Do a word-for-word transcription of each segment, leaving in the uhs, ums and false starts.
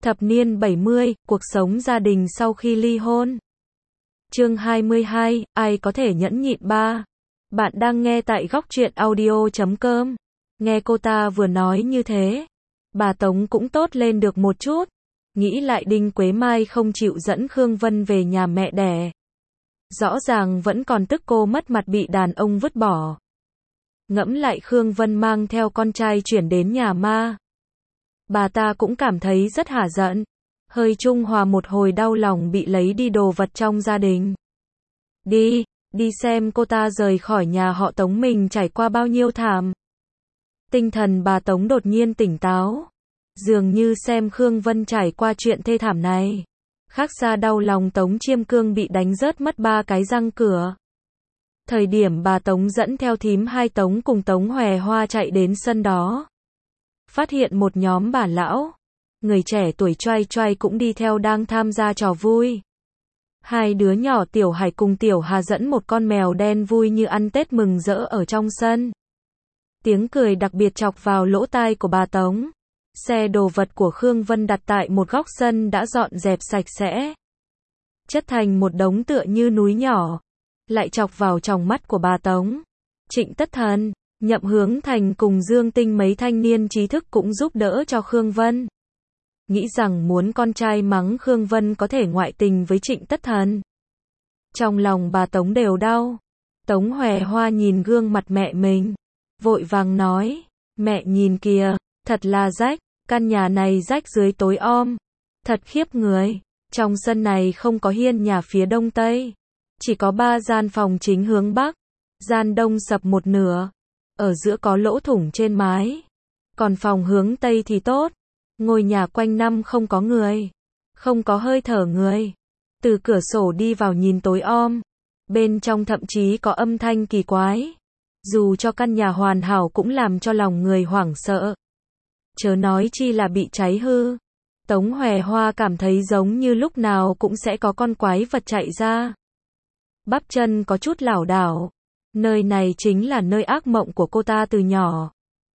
Thập niên bảy mươi, cuộc sống gia đình sau khi ly hôn. Chương hai mươi hai, ai có thể nhẫn nhịn ba. Bạn đang nghe tại góc truyện audio chấm com. Nghe cô ta vừa nói như thế, bà Tống cũng tốt lên được một chút. Nghĩ lại Đinh Quế Mai không chịu dẫn Khương Vân về nhà mẹ đẻ. Rõ ràng vẫn còn tức cô mất mặt bị đàn ông vứt bỏ. Ngẫm lại Khương Vân mang theo con trai chuyển đến nhà ma. Bà ta cũng cảm thấy rất hả giận. Hơi trung hòa một hồi đau lòng bị lấy đi đồ vật trong gia đình. Đi, đi xem cô ta rời khỏi nhà họ Tống mình trải qua bao nhiêu thảm. Tinh thần bà Tống đột nhiên tỉnh táo. Dường như xem Khương Vân trải qua chuyện thê thảm này. Khác xa đau lòng Tống Chiêm Cương bị đánh rớt mất ba cái răng cửa. Thời điểm bà Tống dẫn theo thím hai Tống cùng Tống Hòe Hoa chạy đến sân đó. Phát hiện một nhóm bà lão, người trẻ tuổi choai choai cũng đi theo đang tham gia trò vui. Hai đứa nhỏ Tiểu Hải cùng Tiểu Hà dẫn một con mèo đen vui như ăn Tết mừng rỡ ở trong sân. Tiếng cười đặc biệt chọc vào lỗ tai của bà Tống. Xe đồ vật của Khương Vân đặt tại một góc sân đã dọn dẹp sạch sẽ. Chất thành một đống tựa như núi nhỏ. Lại chọc vào tròng mắt của bà Tống. Trịnh Tất Thần, Nhậm Hướng Thành cùng Dương Tinh mấy thanh niên trí thức cũng giúp đỡ cho Khương Vân. Nghĩ rằng muốn con trai mắng Khương Vân có thể ngoại tình với Trịnh Tất Thần. Trong lòng bà Tống đều đau. Tống Hòe Hoa nhìn gương mặt mẹ mình. Vội vàng nói, mẹ nhìn kìa, thật là rách, căn nhà này rách dưới tối om. Thật khiếp người, trong sân này không có hiên nhà phía đông tây. Chỉ có ba gian phòng chính hướng bắc. Gian đông sập một nửa. Ở giữa có lỗ thủng trên mái. Còn phòng hướng tây thì tốt. Ngôi nhà quanh năm không có người. Không có hơi thở người. Từ cửa sổ đi vào nhìn tối om. Bên trong thậm chí có âm thanh kỳ quái. Dù cho căn nhà hoàn hảo cũng làm cho lòng người hoảng sợ. Chớ nói chi là bị cháy hư. Tống Hòe Hoa cảm thấy giống như lúc nào cũng sẽ có con quái vật chạy ra. Bắp chân có chút lảo đảo. Nơi này chính là nơi ác mộng của cô ta từ nhỏ.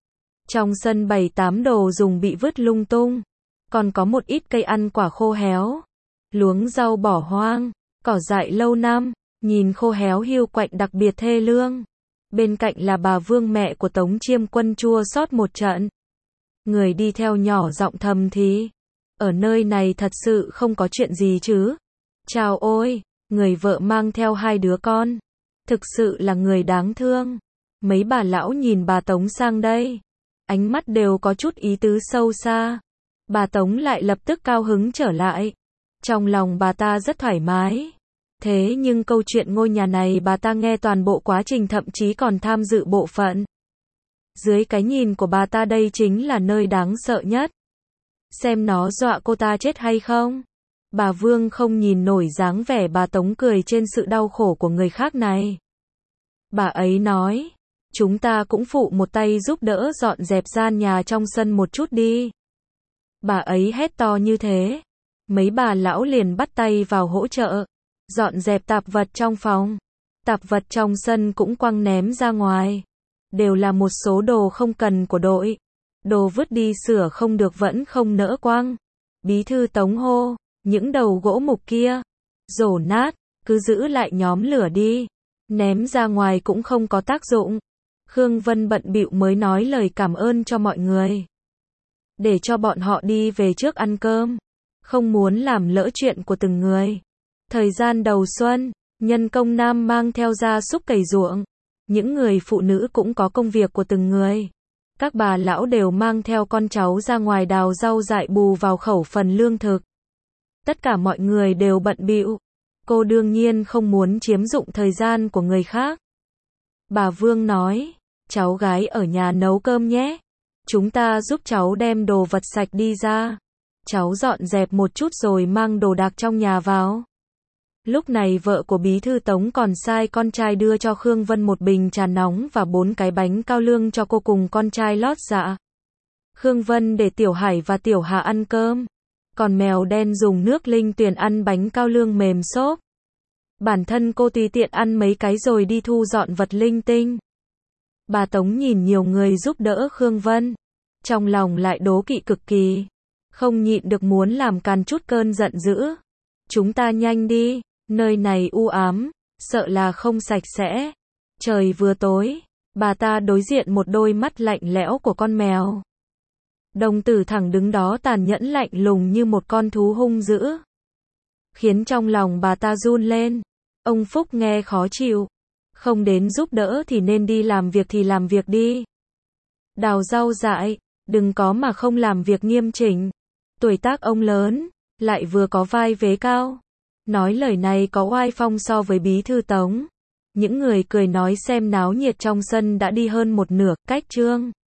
Trong sân bày tám đồ dùng bị vứt lung tung. Còn có một ít cây ăn quả khô héo. Luống rau bỏ hoang. Cỏ dại lâu năm. Nhìn khô héo hiu quạnh đặc biệt thê lương. Bên cạnh là bà Vương mẹ của Tống Chiêm Quân chua xót một trận. Người đi theo nhỏ giọng thầm thì. Ở nơi này thật sự không có chuyện gì chứ. Chào ôi. Người vợ mang theo hai đứa con. Thực sự là người đáng thương. Mấy bà lão nhìn bà Tống sang đây. Ánh mắt đều có chút ý tứ sâu xa. Bà Tống lại lập tức cao hứng trở lại. Trong lòng bà ta rất thoải mái. Thế nhưng câu chuyện ngôi nhà này bà ta nghe toàn bộ quá trình, thậm chí còn tham dự bộ phận. Dưới cái nhìn của bà ta đây chính là nơi đáng sợ nhất. Xem nó dọa cô ta chết hay không. Bà Vương không nhìn nổi dáng vẻ bà Tống cười trên sự đau khổ của người khác này. Bà ấy nói, chúng ta cũng phụ một tay giúp đỡ dọn dẹp gian nhà trong sân một chút đi. Bà ấy hét to như thế. Mấy bà lão liền bắt tay vào hỗ trợ. Dọn dẹp tạp vật trong phòng. Tạp vật trong sân cũng quăng ném ra ngoài. Đều là một số đồ không cần của đội. Đồ vứt đi sửa không được vẫn không nỡ quăng. Bí thư Tống hô. Những đầu gỗ mục kia, rổ nát, cứ giữ lại nhóm lửa đi. Ném ra ngoài cũng không có tác dụng. Khương Vân bận bịu mới nói lời cảm ơn cho mọi người. Để cho bọn họ đi về trước ăn cơm. Không muốn làm lỡ chuyện của từng người. Thời gian đầu xuân, nhân công nam mang theo gia súc cày ruộng. Những người phụ nữ cũng có công việc của từng người. Các bà lão đều mang theo con cháu ra ngoài đào rau dại bù vào khẩu phần lương thực. Tất cả mọi người đều bận bịu. Cô đương nhiên không muốn chiếm dụng thời gian của người khác. Bà Vương nói, cháu gái ở nhà nấu cơm nhé. Chúng ta giúp cháu đem đồ vật sạch đi ra. Cháu dọn dẹp một chút rồi mang đồ đạc trong nhà vào. Lúc này vợ của bí thư Tống còn sai con trai đưa cho Khương Vân một bình trà nóng và bốn cái bánh cao lương cho cô cùng con trai lót dạ. Khương Vân để Tiểu Hải và Tiểu Hà ăn cơm. Còn mèo đen dùng nước linh tuyền ăn bánh cao lương mềm xốp. Bản thân cô tùy tiện ăn mấy cái rồi đi thu dọn vật linh tinh. Bà Tống nhìn nhiều người giúp đỡ Khương Vân. Trong lòng lại đố kỵ cực kỳ. không nhịn được muốn làm càn chút cơn giận dữ. Chúng ta nhanh đi, nơi này u ám, sợ là không sạch sẽ. Trời vừa tối, bà ta đối diện một đôi mắt lạnh lẽo của con mèo. Đồng tử thẳng đứng đó tàn nhẫn lạnh lùng như một con thú hung dữ. Khiến trong lòng bà ta run lên. Ông Phúc nghe khó chịu. Không đến giúp đỡ thì nên đi làm việc thì làm việc đi. Đào rau dại, đừng có mà không làm việc nghiêm chỉnh. Tuổi tác ông lớn, lại vừa có vai vế cao. Nói lời này có oai phong so với bí thư Tống. Những người cười nói xem náo nhiệt trong sân đã đi hơn một nửa, cách chương.